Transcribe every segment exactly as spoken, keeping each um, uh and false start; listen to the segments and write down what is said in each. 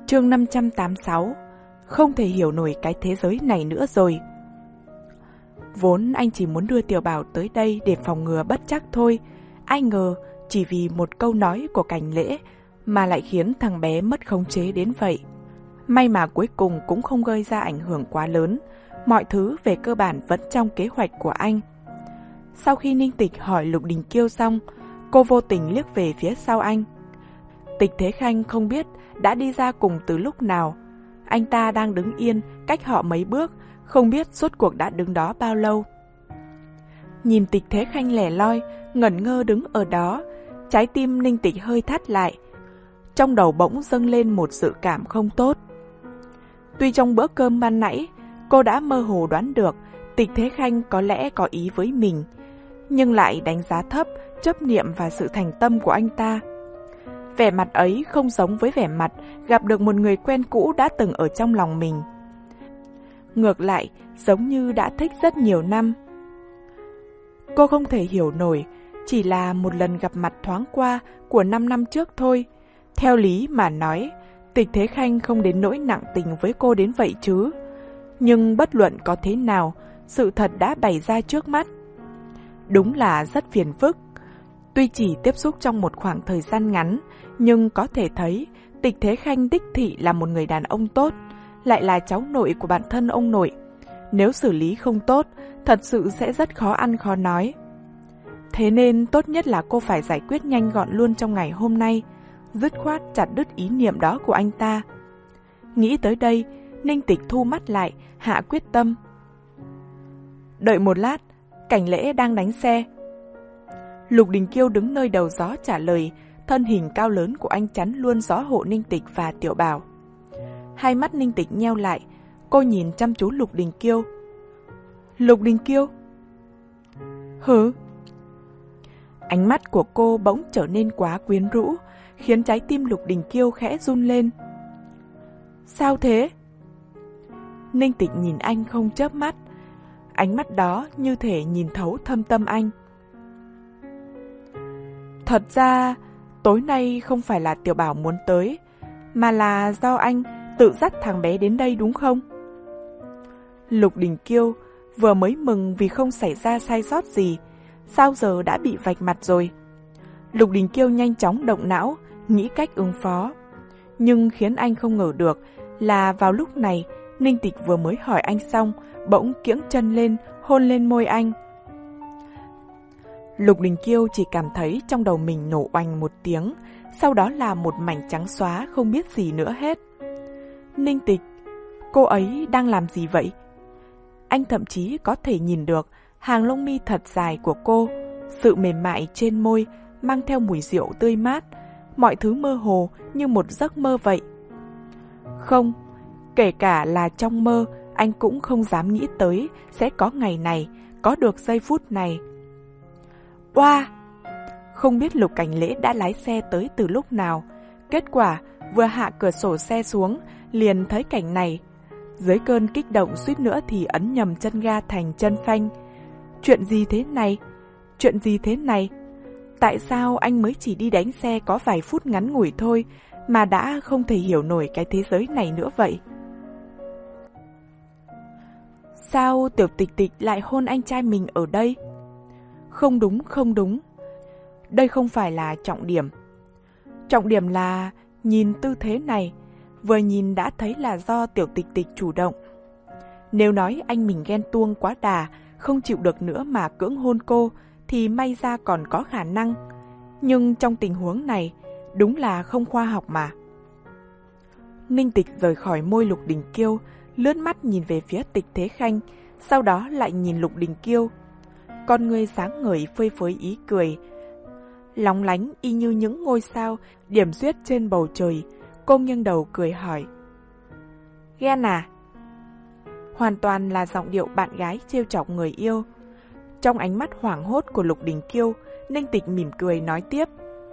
Chương năm trăm tám mươi sáu. Không thể hiểu nổi cái thế giới này nữa rồi. Vốn anh chỉ muốn đưa Tiểu Bảo tới đây để phòng ngừa bất trắc thôi. Ai ngờ chỉ vì một câu nói của Cảnh Lễ mà lại khiến thằng bé mất khống chế đến vậy. May mà cuối cùng cũng không gây ra ảnh hưởng quá lớn. Mọi thứ về cơ bản vẫn trong kế hoạch của anh. Sau khi Ninh Tịch hỏi Lục Đình Kiêu xong, cô vô tình liếc về phía sau anh. Tịch Thế Khanh không biết đã đi ra cùng từ lúc nào. Anh ta đang đứng yên cách họ mấy bước, không biết rốt cuộc đã đứng đó bao lâu. Nhìn Tịch Thế Khanh lẻ loi, ngẩn ngơ đứng ở đó, trái tim Ninh Tịch hơi thắt lại. Trong đầu bỗng dâng lên một dự cảm không tốt. Tuy trong bữa cơm ban nãy, cô đã mơ hồ đoán được Tịch Thế Khanh có lẽ có ý với mình, nhưng lại đánh giá thấp chấp niệm và sự thành tâm của anh ta. Vẻ mặt ấy không giống với vẻ mặt gặp được một người quen cũ đã từng ở trong lòng mình. Ngược lại, giống như đã thích rất nhiều năm. Cô không thể hiểu nổi, chỉ là một lần gặp mặt thoáng qua của năm năm trước thôi. Theo lý mà nói, Tịch Thế Khanh không đến nỗi nặng tình với cô đến vậy chứ. Nhưng bất luận có thế nào, sự thật đã bày ra trước mắt. Đúng là rất phiền phức. Tuy chỉ tiếp xúc trong một khoảng thời gian ngắn, nhưng có thể thấy Tịch Thế Khanh đích thị là một người đàn ông tốt, lại là cháu nội của bản thân ông nội. Nếu xử lý không tốt, thật sự sẽ rất khó ăn khó nói. Thế nên tốt nhất là cô phải giải quyết nhanh gọn luôn trong ngày hôm nay, dứt khoát chặt đứt ý niệm đó của anh ta. Nghĩ tới đây, Ninh Tịch thu mắt lại, hạ quyết tâm. Đợi một lát, Cảnh Lễ đang đánh xe. Lục Đình Kiêu đứng nơi đầu gió trả lời, thân hình cao lớn của anh chắn luôn gió hộ Ninh Tịch và Tiểu Bảo. Hai mắt Ninh Tịch nheo lại, cô nhìn chăm chú Lục Đình Kiêu. Lục Đình Kiêu? Hứ? Ánh mắt của cô bỗng trở nên quá quyến rũ, khiến trái tim Lục Đình Kiêu khẽ run lên. Sao thế? Ninh Tịch nhìn anh không chớp mắt, ánh mắt đó như thể nhìn thấu thâm tâm anh. Thật ra, tối nay không phải là Tiểu Bảo muốn tới, mà là do anh tự dắt thằng bé đến đây đúng không? Lục Đình Kiêu vừa mới mừng vì không xảy ra sai sót gì, sao giờ đã bị vạch mặt rồi? Lục Đình Kiêu nhanh chóng động não, nghĩ cách ứng phó. Nhưng khiến anh không ngờ được là vào lúc này, Ninh Tịch vừa mới hỏi anh xong, bỗng kiễng chân lên, hôn lên môi anh. Lục Đình Kiêu chỉ cảm thấy trong đầu mình nổ oanh một tiếng, sau đó là một mảnh trắng xóa không biết gì nữa hết. Ninh Tịch, cô ấy đang làm gì vậy? Anh thậm chí có thể nhìn được hàng lông mi thật dài của cô, sự mềm mại trên môi mang theo mùi rượu tươi mát, mọi thứ mơ hồ như một giấc mơ vậy. Không, kể cả là trong mơ, anh cũng không dám nghĩ tới sẽ có ngày này, có được giây phút này. Oa! Không biết Lục Cảnh Lễ đã lái xe tới từ lúc nào. Kết quả, vừa hạ cửa sổ xe xuống, liền thấy cảnh này. Dưới cơn kích động suýt nữa thì ấn nhầm chân ga thành chân phanh. Chuyện gì thế này? Chuyện gì thế này? Tại sao anh mới chỉ đi đánh xe có vài phút ngắn ngủi thôi mà đã không thể hiểu nổi cái thế giới này nữa vậy? Sao Tiểu Tịch Tịch lại hôn anh trai mình ở đây? Không đúng, không đúng. Đây không phải là trọng điểm. Trọng điểm là nhìn tư thế này, vừa nhìn đã thấy là do Tiểu Tịch Tịch chủ động. Nếu nói anh mình ghen tuông quá đà, không chịu được nữa mà cưỡng hôn cô, thì may ra còn có khả năng. Nhưng trong tình huống này, đúng là không khoa học mà. Ninh Tịch rời khỏi môi Lục Đình Kiêu, lướt mắt nhìn về phía Tịch Thế Khanh, sau đó lại nhìn Lục Đình Kiêu. Con người sáng ngời phơi phới ý cười, lóng lánh y như những ngôi sao điểm xuyết trên bầu trời. Cô nghiêng đầu cười hỏi, ghen à? Hoàn toàn là giọng điệu bạn gái trêu chọc người yêu. Trong ánh mắt hoảng hốt của Lục Đình Kiêu, Ninh Tịch mỉm cười nói tiếp,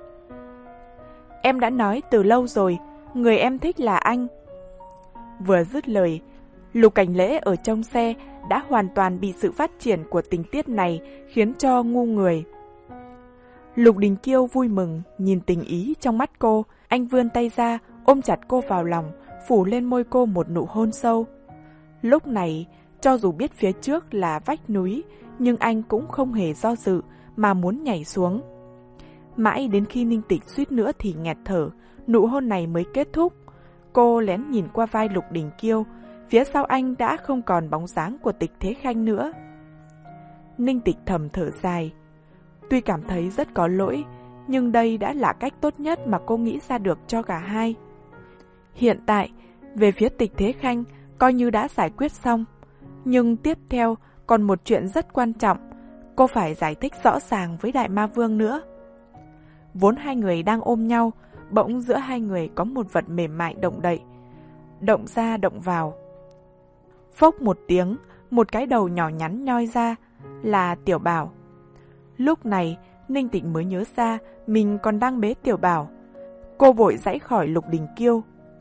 em đã nói từ lâu rồi, người em thích là anh. Vừa dứt lời, Lục Cảnh Lễ ở trong xe đã hoàn toàn bị sự phát triển của tình tiết này khiến cho ngu người. Lục Đình Kiêu vui mừng nhìn tình ý trong mắt cô, anh vươn tay ra ôm chặt cô vào lòng, phủ lên môi cô một nụ hôn sâu. Lúc này, cho dù biết phía trước là vách núi, nhưng anh cũng không hề do dự mà muốn nhảy xuống. Mãi đến khi Ninh Tịch suýt nữa thì nghẹt thở, nụ hôn này mới kết thúc. Cô lén nhìn qua vai Lục Đình Kiêu, phía sau anh đã không còn bóng dáng của Tịch Thế Khanh nữa. Ninh Tịch thầm thở dài. Tuy cảm thấy rất có lỗi, nhưng đây đã là cách tốt nhất mà cô nghĩ ra được cho cả hai. Hiện tại, về phía Tịch Thế Khanh, coi như đã giải quyết xong. Nhưng tiếp theo, còn một chuyện rất quan trọng, cô phải giải thích rõ ràng với Đại Ma Vương nữa. Vốn hai người đang ôm nhau, bỗng giữa hai người có một vật mềm mại động đậy. Động ra động vào. Phốc một tiếng, một cái đầu nhỏ nhắn nhoi ra, là Tiểu Bảo. Lúc này, Ninh Tịch mới nhớ ra mình còn đang bế Tiểu Bảo. Cô vội giãy khỏi Lục Đình Kiêu.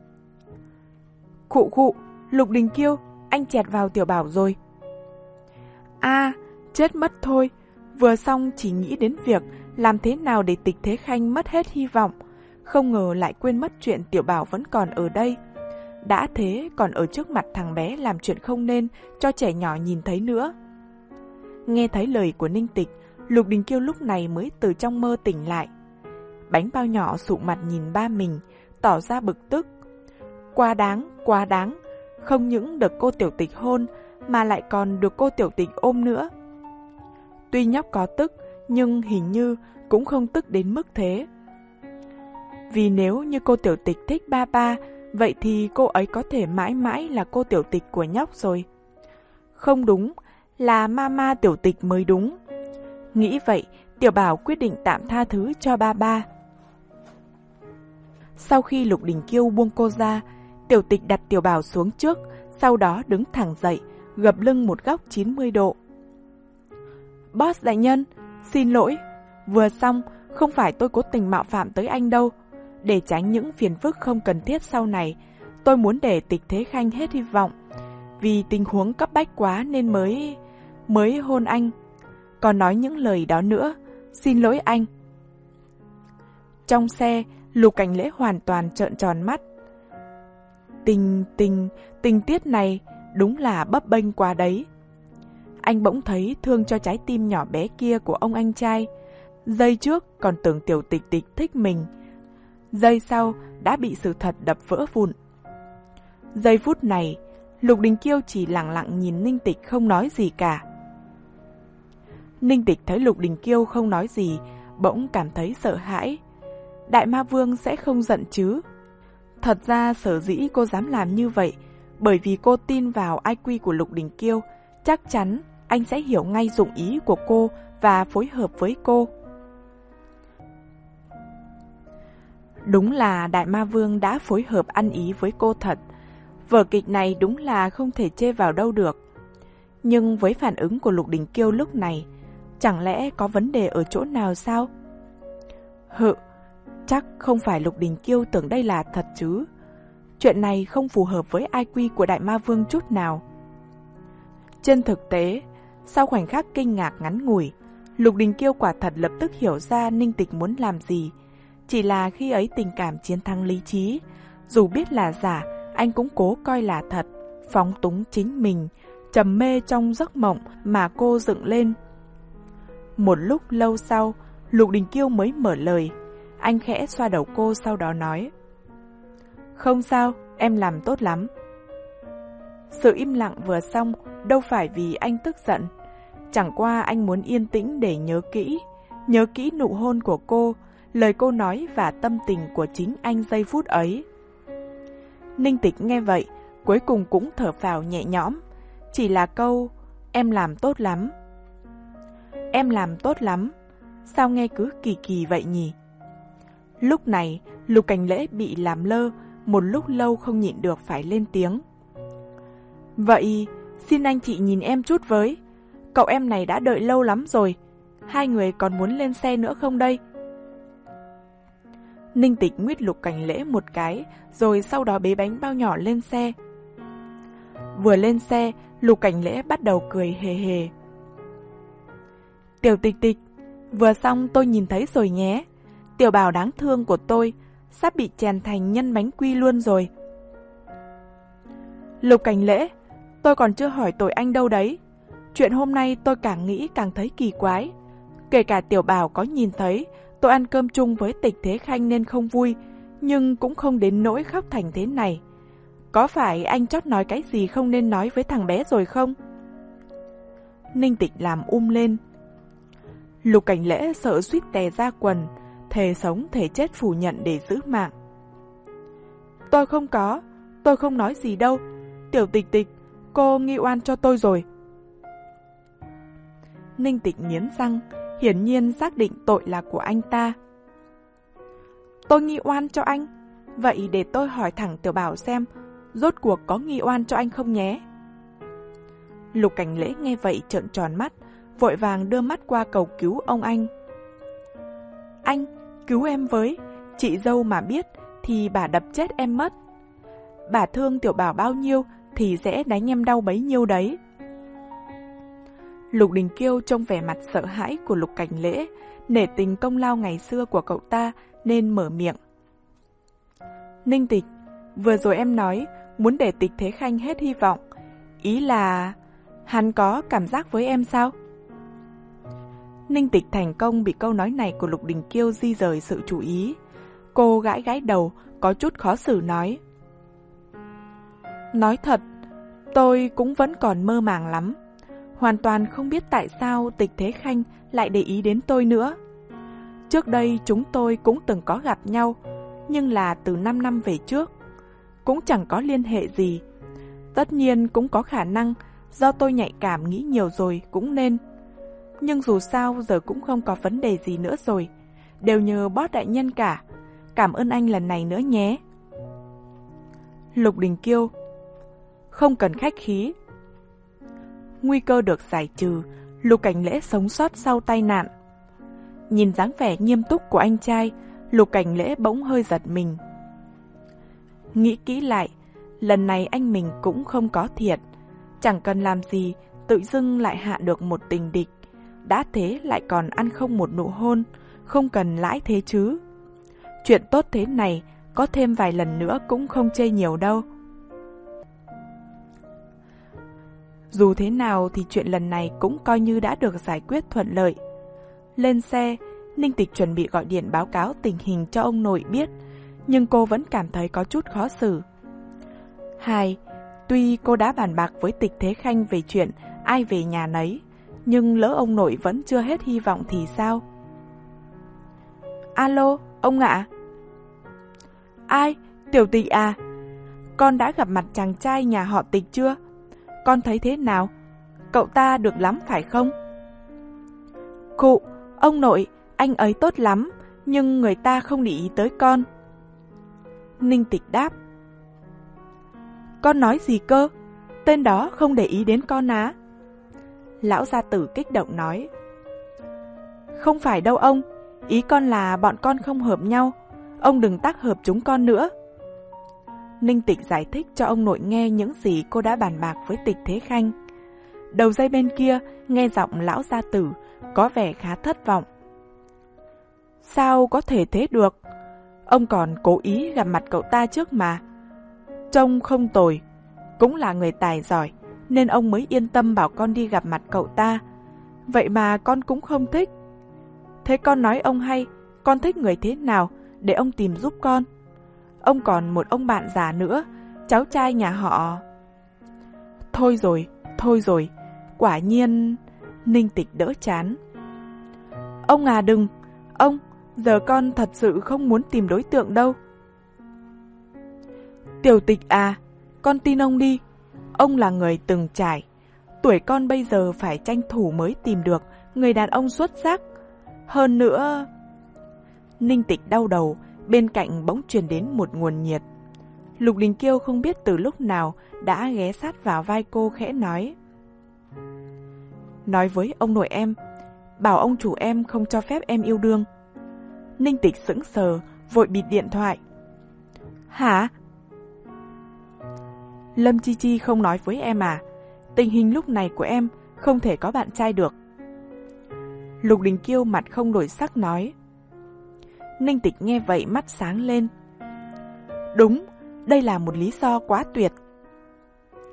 Khụ khụ, Lục Đình Kiêu, anh chẹt vào Tiểu Bảo rồi. À, chết mất thôi, vừa xong chỉ nghĩ đến việc làm thế nào để Tịch Thế Khanh mất hết hy vọng, không ngờ lại quên mất chuyện Tiểu Bảo vẫn còn ở đây. Đã thế còn ở trước mặt thằng bé làm chuyện không nên cho trẻ nhỏ nhìn thấy nữa. Nghe thấy lời của Ninh Tịch, Lục Đình Kiêu lúc này mới từ trong mơ tỉnh lại. Bánh bao nhỏ sụ mặt nhìn ba mình, tỏ ra bực tức. Quá đáng, quá đáng, không những được cô Tiểu Tịch hôn mà lại còn được cô Tiểu Tịch ôm nữa. Tuy nhóc có tức, nhưng hình như cũng không tức đến mức thế. Vì nếu như cô Tiểu Tịch thích ba ba, vậy thì cô ấy có thể mãi mãi là cô Tiểu Tịch của nhóc rồi. Không đúng, là mama Tiểu Tịch mới đúng. Nghĩ vậy, Tiểu Bảo quyết định tạm tha thứ cho ba ba. Sau khi Lục Đình Kiêu buông cô ra, Tiểu Tịch đặt Tiểu Bảo xuống trước, sau đó đứng thẳng dậy, gập lưng một góc chín mươi độ. Boss đại nhân, xin lỗi, vừa xong, không phải tôi cố tình mạo phạm tới anh đâu. Để tránh những phiền phức không cần thiết sau này, tôi muốn để Tịch Thế Khanh hết hy vọng. Vì tình huống cấp bách quá nên mới... mới hôn anh. Còn nói những lời đó nữa, xin lỗi anh. Trong xe, Lục Cảnh Lễ hoàn toàn trợn tròn mắt. Tình, tình, tình tiết này đúng là bấp bênh quá đấy. Anh bỗng thấy thương cho trái tim nhỏ bé kia của ông anh trai. Giây trước còn tưởng Tiểu Tịch Tịch thích mình, giây sau đã bị sự thật đập vỡ vụn. Giây phút này, Lục Đình Kiêu chỉ lặng lặng nhìn Ninh Tịch không nói gì cả. Ninh Tịch thấy Lục Đình Kiêu không nói gì, bỗng cảm thấy sợ hãi. Đại Ma Vương sẽ không giận chứ? Thật ra sở dĩ cô dám làm như vậy, bởi vì cô tin vào i kiu của Lục Đình Kiêu, chắc chắn anh sẽ hiểu ngay dụng ý của cô và phối hợp với cô. Đúng là Đại Ma Vương đã phối hợp ăn ý với cô thật. Vở kịch này đúng là không thể chê vào đâu được. Nhưng với phản ứng của Lục Đình Kiêu lúc này, chẳng lẽ có vấn đề ở chỗ nào sao? Hự, chắc không phải Lục Đình Kiêu tưởng đây là thật chứ. Chuyện này không phù hợp với i kiu của Đại Ma Vương chút nào. Trên thực tế, sau khoảnh khắc kinh ngạc ngắn ngủi, Lục Đình Kiêu quả thật lập tức hiểu ra Ninh Tịch muốn làm gì. Chỉ là khi ấy tình cảm chiến thắng lý trí, dù biết là giả, anh cũng cố coi là thật, phóng túng chính mình, trầm mê trong giấc mộng mà cô dựng lên. Một lúc lâu sau, Lục Đình Kiêu mới mở lời. Anh khẽ xoa đầu cô sau đó nói: Không sao, em làm tốt lắm. Sự im lặng vừa xong, đâu phải vì anh tức giận. Chẳng qua anh muốn yên tĩnh để nhớ kỹ, nhớ kỹ nụ hôn của cô, lời cô nói và tâm tình của chính anh giây phút ấy. Ninh Tịch nghe vậy, cuối cùng cũng thở phào nhẹ nhõm. Chỉ là câu, em làm tốt lắm. Em làm tốt lắm. Sao nghe cứ kỳ kỳ vậy nhỉ? Lúc này, Lục Cảnh Lễ bị làm lơ, một lúc lâu không nhịn được phải lên tiếng. Vậy, xin anh chị nhìn em chút với. Cậu em này đã đợi lâu lắm rồi. Hai người còn muốn lên xe nữa không đây? Ninh Tịch nguyết Lục Cảnh Lễ một cái, rồi sau đó bế bánh bao nhỏ lên xe. Vừa lên xe, Lục Cảnh Lễ bắt đầu cười hề hề. Tiểu Tịch Tịch, vừa xong tôi nhìn thấy rồi nhé. Tiểu Bảo đáng thương của tôi, sắp bị chèn thành nhân bánh quy luôn rồi. Lục Cảnh Lễ, tôi còn chưa hỏi tội anh đâu đấy. Chuyện hôm nay tôi càng nghĩ càng thấy kỳ quái. Kể cả Tiểu Bảo có nhìn thấy tôi ăn cơm chung với Tịch Thế Khanh nên không vui, nhưng cũng không đến nỗi khóc thành thế này. Có phải anh chót nói cái gì không nên nói với thằng bé rồi không? Ninh Tịch làm um lên. Lục Cảnh Lễ sợ suýt tè ra quần, thề sống thể chết phủ nhận để giữ mạng. Tôi không có, tôi không nói gì đâu. Tiểu Tịch Tịch, cô nghi oan cho tôi rồi. Ninh Tịch nghiến răng, hiển nhiên xác định tội là của anh ta. Tôi nghi oan cho anh? Vậy để tôi hỏi thẳng Tiểu Bảo xem, rốt cuộc có nghi oan cho anh không nhé? Lục Cảnh Lễ nghe vậy trợn tròn mắt, vội vàng đưa mắt qua cầu cứu ông anh. Anh, cứu em với, chị dâu mà biết thì bà đập chết em mất. Bà thương Tiểu Bảo bao nhiêu thì sẽ đánh em đau bấy nhiêu đấy. Lục Đình Kiêu trông vẻ mặt sợ hãi của Lục Cảnh Lễ, nể tình công lao ngày xưa của cậu ta nên mở miệng. Ninh Tịch, vừa rồi em nói muốn để Tịch Thế Khanh hết hy vọng. Ý là hắn có cảm giác với em sao? Ninh Tịch thành công bị câu nói này của Lục Đình Kiêu di rời sự chú ý. Cô gãi gãi đầu, có chút khó xử nói. Nói thật, tôi cũng vẫn còn mơ màng lắm. Hoàn toàn không biết tại sao Tịch Thế Khanh lại để ý đến tôi nữa. Trước đây chúng tôi cũng từng có gặp nhau, nhưng là từ năm năm về trước. Cũng chẳng có liên hệ gì. Tất nhiên cũng có khả năng do tôi nhạy cảm nghĩ nhiều rồi cũng nên. Nhưng dù sao giờ cũng không có vấn đề gì nữa rồi. Đều nhờ Boss đại nhân cả. Cảm ơn anh lần này nữa nhé. Lục Đình Kiêu, không cần khách khí. Nguy cơ được giải trừ, Lục Cảnh Lễ sống sót sau tai nạn. Nhìn dáng vẻ nghiêm túc của anh trai, Lục Cảnh Lễ bỗng hơi giật mình. Nghĩ kỹ lại, lần này anh mình cũng không có thiệt. Chẳng cần làm gì, tự dưng lại hạ được một tình địch. Đã thế lại còn ăn không một nụ hôn, không cần lãi thế chứ. Chuyện tốt thế này, có thêm vài lần nữa cũng không chê nhiều đâu. Dù thế nào thì chuyện lần này cũng coi như đã được giải quyết thuận lợi. Lên xe, Ninh Tịch chuẩn bị gọi điện báo cáo tình hình cho ông nội biết, nhưng cô vẫn cảm thấy có chút khó xử. Hai, tuy cô đã bàn bạc với Tịch Thế Khanh về chuyện ai về nhà nấy, nhưng lỡ ông nội vẫn chưa hết hy vọng thì sao? Alo, ông ạ. Ai, Tiểu Tịch à? Con đã gặp mặt chàng trai nhà họ Tịch chưa? Con thấy thế nào? Cậu ta được lắm phải không? Cụ, ông nội, anh ấy tốt lắm, nhưng người ta không để ý tới con. Ninh Tịch đáp. Con nói gì cơ? Tên đó không để ý đến con á? Lão gia tử kích động nói. Không phải đâu ông, ý con là bọn con không hợp nhau, ông đừng tác hợp chúng con nữa. Ninh Tịch giải thích cho ông nội nghe những gì cô đã bàn bạc với Tịch Thế Khanh. Đầu dây bên kia nghe giọng lão gia tử có vẻ khá thất vọng. Sao có thể thế được? Ông còn cố ý gặp mặt cậu ta trước mà. Trông không tồi, cũng là người tài giỏi, nên ông mới yên tâm bảo con đi gặp mặt cậu ta. Vậy mà con cũng không thích. Thế con nói ông hay, con thích người thế nào để ông tìm giúp con. Ông còn một ông bạn già nữa, cháu trai nhà họ. Thôi rồi, thôi rồi, quả nhiên. Ninh Tịch đỡ chán. Ông à đừng, ông, giờ con thật sự không muốn tìm đối tượng đâu. Tiểu Tịch à, con tin ông đi, ông là người từng trải. Tuổi con bây giờ phải tranh thủ mới tìm được người đàn ông xuất sắc. Hơn nữa... Ninh Tịch đau đầu, bên cạnh bỗng truyền đến một nguồn nhiệt. Lục Đình Kiêu không biết từ lúc nào đã ghé sát vào vai cô khẽ nói. Nói với ông nội em, bảo ông chủ em không cho phép em yêu đương. Ninh Tịch sững sờ, vội bịt điện thoại. Hả? Lâm Chi Chi không nói với em à? Tình hình lúc này của em không thể có bạn trai được. Lục Đình Kiêu mặt không đổi sắc nói. Ninh Tịch nghe vậy mắt sáng lên. Đúng, đây là một lý do quá tuyệt.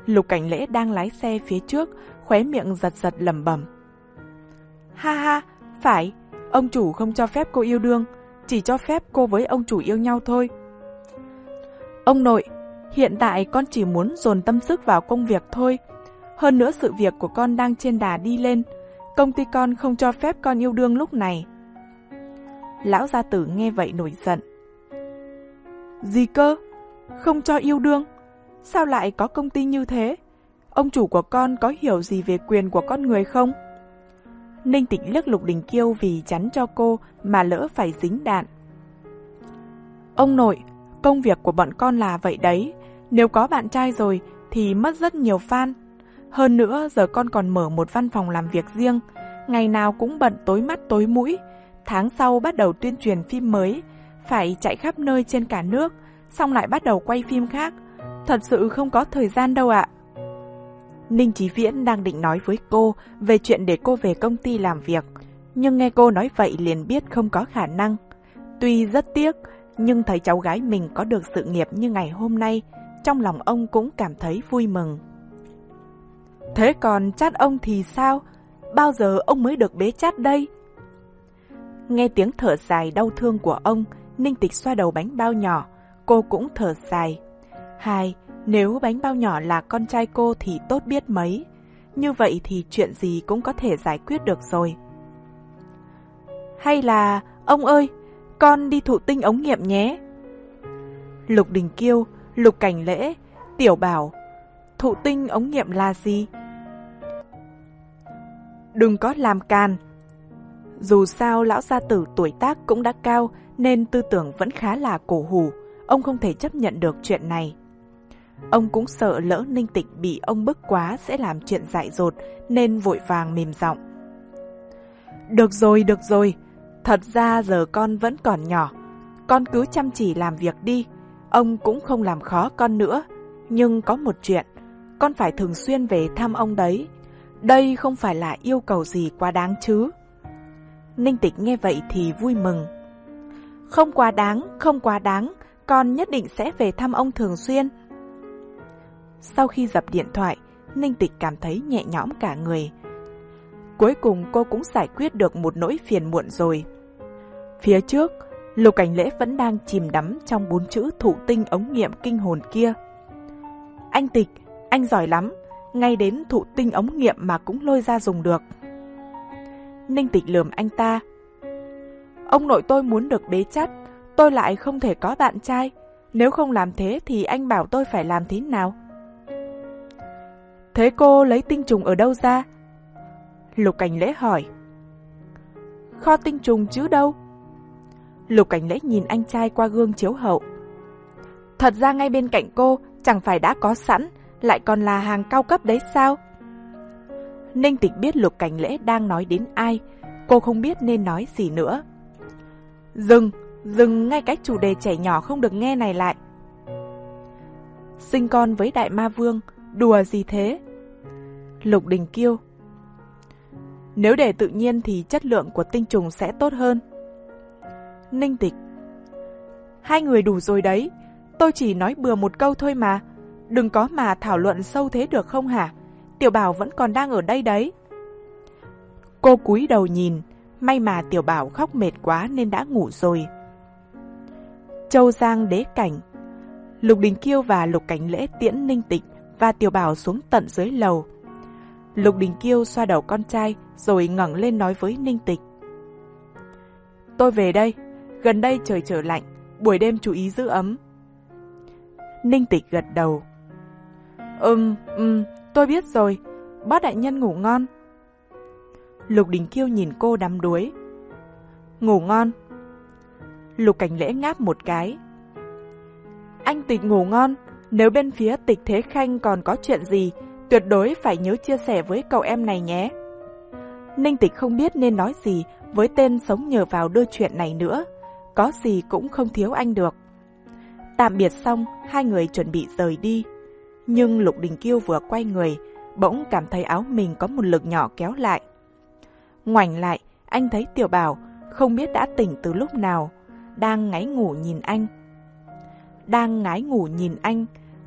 Lục Cảnh Lễ đang lái xe phía trước, khóe miệng giật giật lẩm bẩm. Ha ha, phải, ông chủ không cho phép cô yêu đương, chỉ cho phép cô với ông chủ yêu nhau thôi. Ông nội, hiện tại con chỉ muốn dồn tâm sức vào công việc thôi. Hơn nữa sự việc của con đang trên đà đi lên, công ty con không cho phép con yêu đương lúc này. Lão gia tử nghe vậy nổi giận. Gì cơ? Không cho yêu đương? Sao lại có công ty như thế? Ông chủ của con có hiểu gì về quyền của con người không? Ninh Tịch liếc Lục Đình Kiêu vì chắn cho cô mà lỡ phải dính đạn. Ông nội, công việc của bọn con là vậy đấy. Nếu có bạn trai rồi thì mất rất nhiều fan. Hơn nữa giờ con còn mở một văn phòng làm việc riêng, ngày nào cũng bận tối mắt tối mũi. Tháng sau bắt đầu tuyên truyền phim mới, phải chạy khắp nơi trên cả nước, xong lại bắt đầu quay phim khác. Thật sự không có thời gian đâu ạ. Ninh Chí Viễn đang định nói với cô về chuyện để cô về công ty làm việc, nhưng nghe cô nói vậy liền biết không có khả năng. Tuy rất tiếc, nhưng thấy cháu gái mình có được sự nghiệp như ngày hôm nay, trong lòng ông cũng cảm thấy vui mừng. Thế còn chát ông thì sao? Bao giờ ông mới được bế chát đây? Nghe tiếng thở dài đau thương của ông, Ninh Tịch xoa đầu bánh bao nhỏ, cô cũng thở dài. Hai, nếu bánh bao nhỏ là con trai cô thì tốt biết mấy. Như vậy thì chuyện gì cũng có thể giải quyết được rồi. Hay là, ông ơi, con đi thụ tinh ống nghiệm nhé. Lục Đình Kiêu, Lục Cảnh Lễ, Tiểu Bảo, thụ tinh ống nghiệm là gì? Đừng có làm càn. Dù sao lão gia tử tuổi tác cũng đã cao nên tư tưởng vẫn khá là cổ hủ, ông không thể chấp nhận được chuyện này. Ông cũng sợ lỡ Ninh Tịch bị ông bức quá sẽ làm chuyện dại dột nên vội vàng mềm giọng. Được rồi, được rồi, thật ra giờ con vẫn còn nhỏ, con cứ chăm chỉ làm việc đi, ông cũng không làm khó con nữa. Nhưng có một chuyện, con phải thường xuyên về thăm ông đấy. Đây không phải là yêu cầu gì quá đáng chứ. Ninh Tịch nghe vậy thì vui mừng. Không quá đáng, không quá đáng, con nhất định sẽ về thăm ông thường xuyên. Sau khi dập điện thoại, Ninh Tịch cảm thấy nhẹ nhõm cả người. Cuối cùng cô cũng giải quyết được một nỗi phiền muộn rồi. Phía trước, Lục Cảnh Lễ vẫn đang chìm đắm trong bốn chữ thụ tinh ống nghiệm kinh hồn kia. Anh Tịch, anh giỏi lắm, ngay đến thụ tinh ống nghiệm mà cũng lôi ra dùng được. Ninh Tịch lườm anh ta. Ông nội tôi muốn được bế chắt, tôi lại không thể có bạn trai. Nếu không làm thế thì anh bảo tôi phải làm thế nào? Thế cô lấy tinh trùng ở đâu ra? Lục Cảnh Lễ hỏi. Kho tinh trùng chứ đâu? Lục Cảnh Lễ nhìn anh trai qua gương chiếu hậu. Thật ra ngay bên cạnh cô chẳng phải đã có sẵn, lại còn là hàng cao cấp đấy sao? Ninh Tịch biết Lục Cảnh Lễ đang nói đến ai, cô không biết nên nói gì nữa. Dừng, dừng ngay cái chủ đề trẻ nhỏ không được nghe này lại. Sinh con với Đại Ma Vương, đùa gì thế? Lục Đình Kiêu. Nếu để tự nhiên thì chất lượng của tinh trùng sẽ tốt hơn. Ninh Tịch. Hai người đủ rồi đấy, tôi chỉ nói bừa một câu thôi mà. Đừng có mà thảo luận sâu thế được không hả? Tiểu Bảo vẫn còn đang ở đây đấy. Cô cúi đầu nhìn, may mà Tiểu Bảo khóc mệt quá nên đã ngủ rồi. Châu Giang đế cảnh. Lục Đình Kiêu và Lục Cảnh Lễ tiễn Ninh Tịch và Tiểu Bảo xuống tận dưới lầu. Lục Đình Kiêu xoa đầu con trai rồi ngẩng lên nói với Ninh Tịch. Tôi về đây, gần đây trời trở lạnh, buổi đêm chú ý giữ ấm. Ninh Tịch gật đầu. Ừm, ừm, tôi biết rồi, bác đại nhân ngủ ngon. Lục Đình Kiêu nhìn cô đắm đuối. Ngủ ngon. Lục Cảnh Lễ ngáp một cái. Anh Tịch ngủ ngon, nếu bên phía Tịch Thế Khanh còn có chuyện gì, tuyệt đối phải nhớ chia sẻ với cậu em này nhé. Ninh Tịch không biết nên nói gì với tên sống nhờ vào đưa chuyện này nữa, có gì cũng không thiếu anh được. Tạm biệt xong, hai người chuẩn bị rời đi. Nhưng Lục Đình Kiêu vừa quay người, bỗng cảm thấy áo mình có một lực nhỏ kéo lại. Ngoảnh lại, anh thấy Tiểu Bảo, không biết đã tỉnh từ lúc nào, đang ngáy ngủ nhìn anh. Đang ngái ngủ nhìn anh,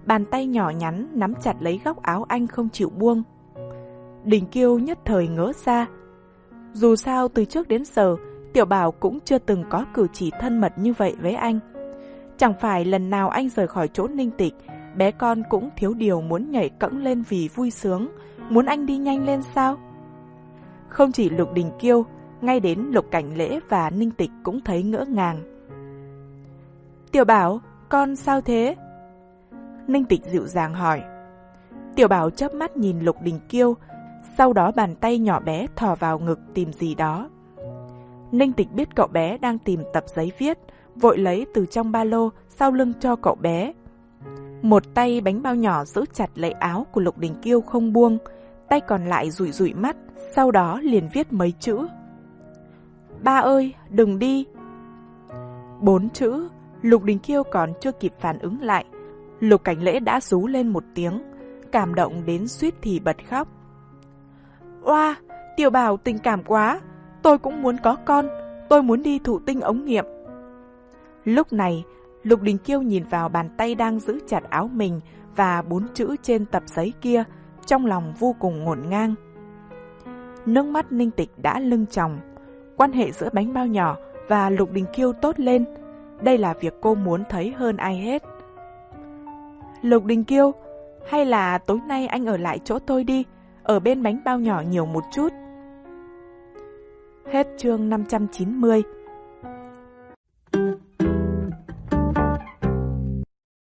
bàn tay nhỏ nhắn nắm chặt lấy góc áo anh không chịu buông. Đình Kiêu nhất thời ngớ ra. Dù sao từ trước đến giờ, Tiểu Bảo cũng chưa từng có cử chỉ thân mật như vậy với anh. Chẳng phải lần nào anh rời khỏi chỗ Ninh Tịch, bé con cũng thiếu điều muốn nhảy cẫng lên vì vui sướng, muốn anh đi nhanh lên sao? Không chỉ Lục Đình Kiêu, ngay đến Lục Cảnh Lễ và Ninh Tịch cũng thấy ngỡ ngàng. Tiểu Bảo, con sao thế? Ninh Tịch dịu dàng hỏi. Tiểu Bảo chớp mắt nhìn Lục Đình Kiêu, sau đó bàn tay nhỏ bé thò vào ngực tìm gì đó. Ninh Tịch biết cậu bé đang tìm tập giấy viết, vội lấy từ trong ba lô sau lưng cho cậu bé. Một tay bánh bao nhỏ giữ chặt lấy áo của Lục Đình Kiêu không buông, tay còn lại dụi dụi mắt, sau đó liền viết mấy chữ. Ba ơi, đừng đi. Bốn chữ, Lục Đình Kiêu còn chưa kịp phản ứng lại, Lục Cảnh Lễ đã rú lên một tiếng, cảm động đến suýt thì bật khóc. Oa, Tiểu Bảo tình cảm quá, tôi cũng muốn có con, tôi muốn đi thụ tinh ống nghiệm. Lúc này, Lục Đình Kiêu nhìn vào bàn tay đang giữ chặt áo mình và bốn chữ trên tập giấy kia, trong lòng vô cùng ngổn ngang. Nước mắt Ninh Tịch đã lưng tròng, quan hệ giữa bánh bao nhỏ và Lục Đình Kiêu tốt lên, đây là việc cô muốn thấy hơn ai hết. Lục Đình Kiêu, hay là tối nay anh ở lại chỗ tôi đi, ở bên bánh bao nhỏ nhiều một chút. Hết chương năm trăm chín mươi.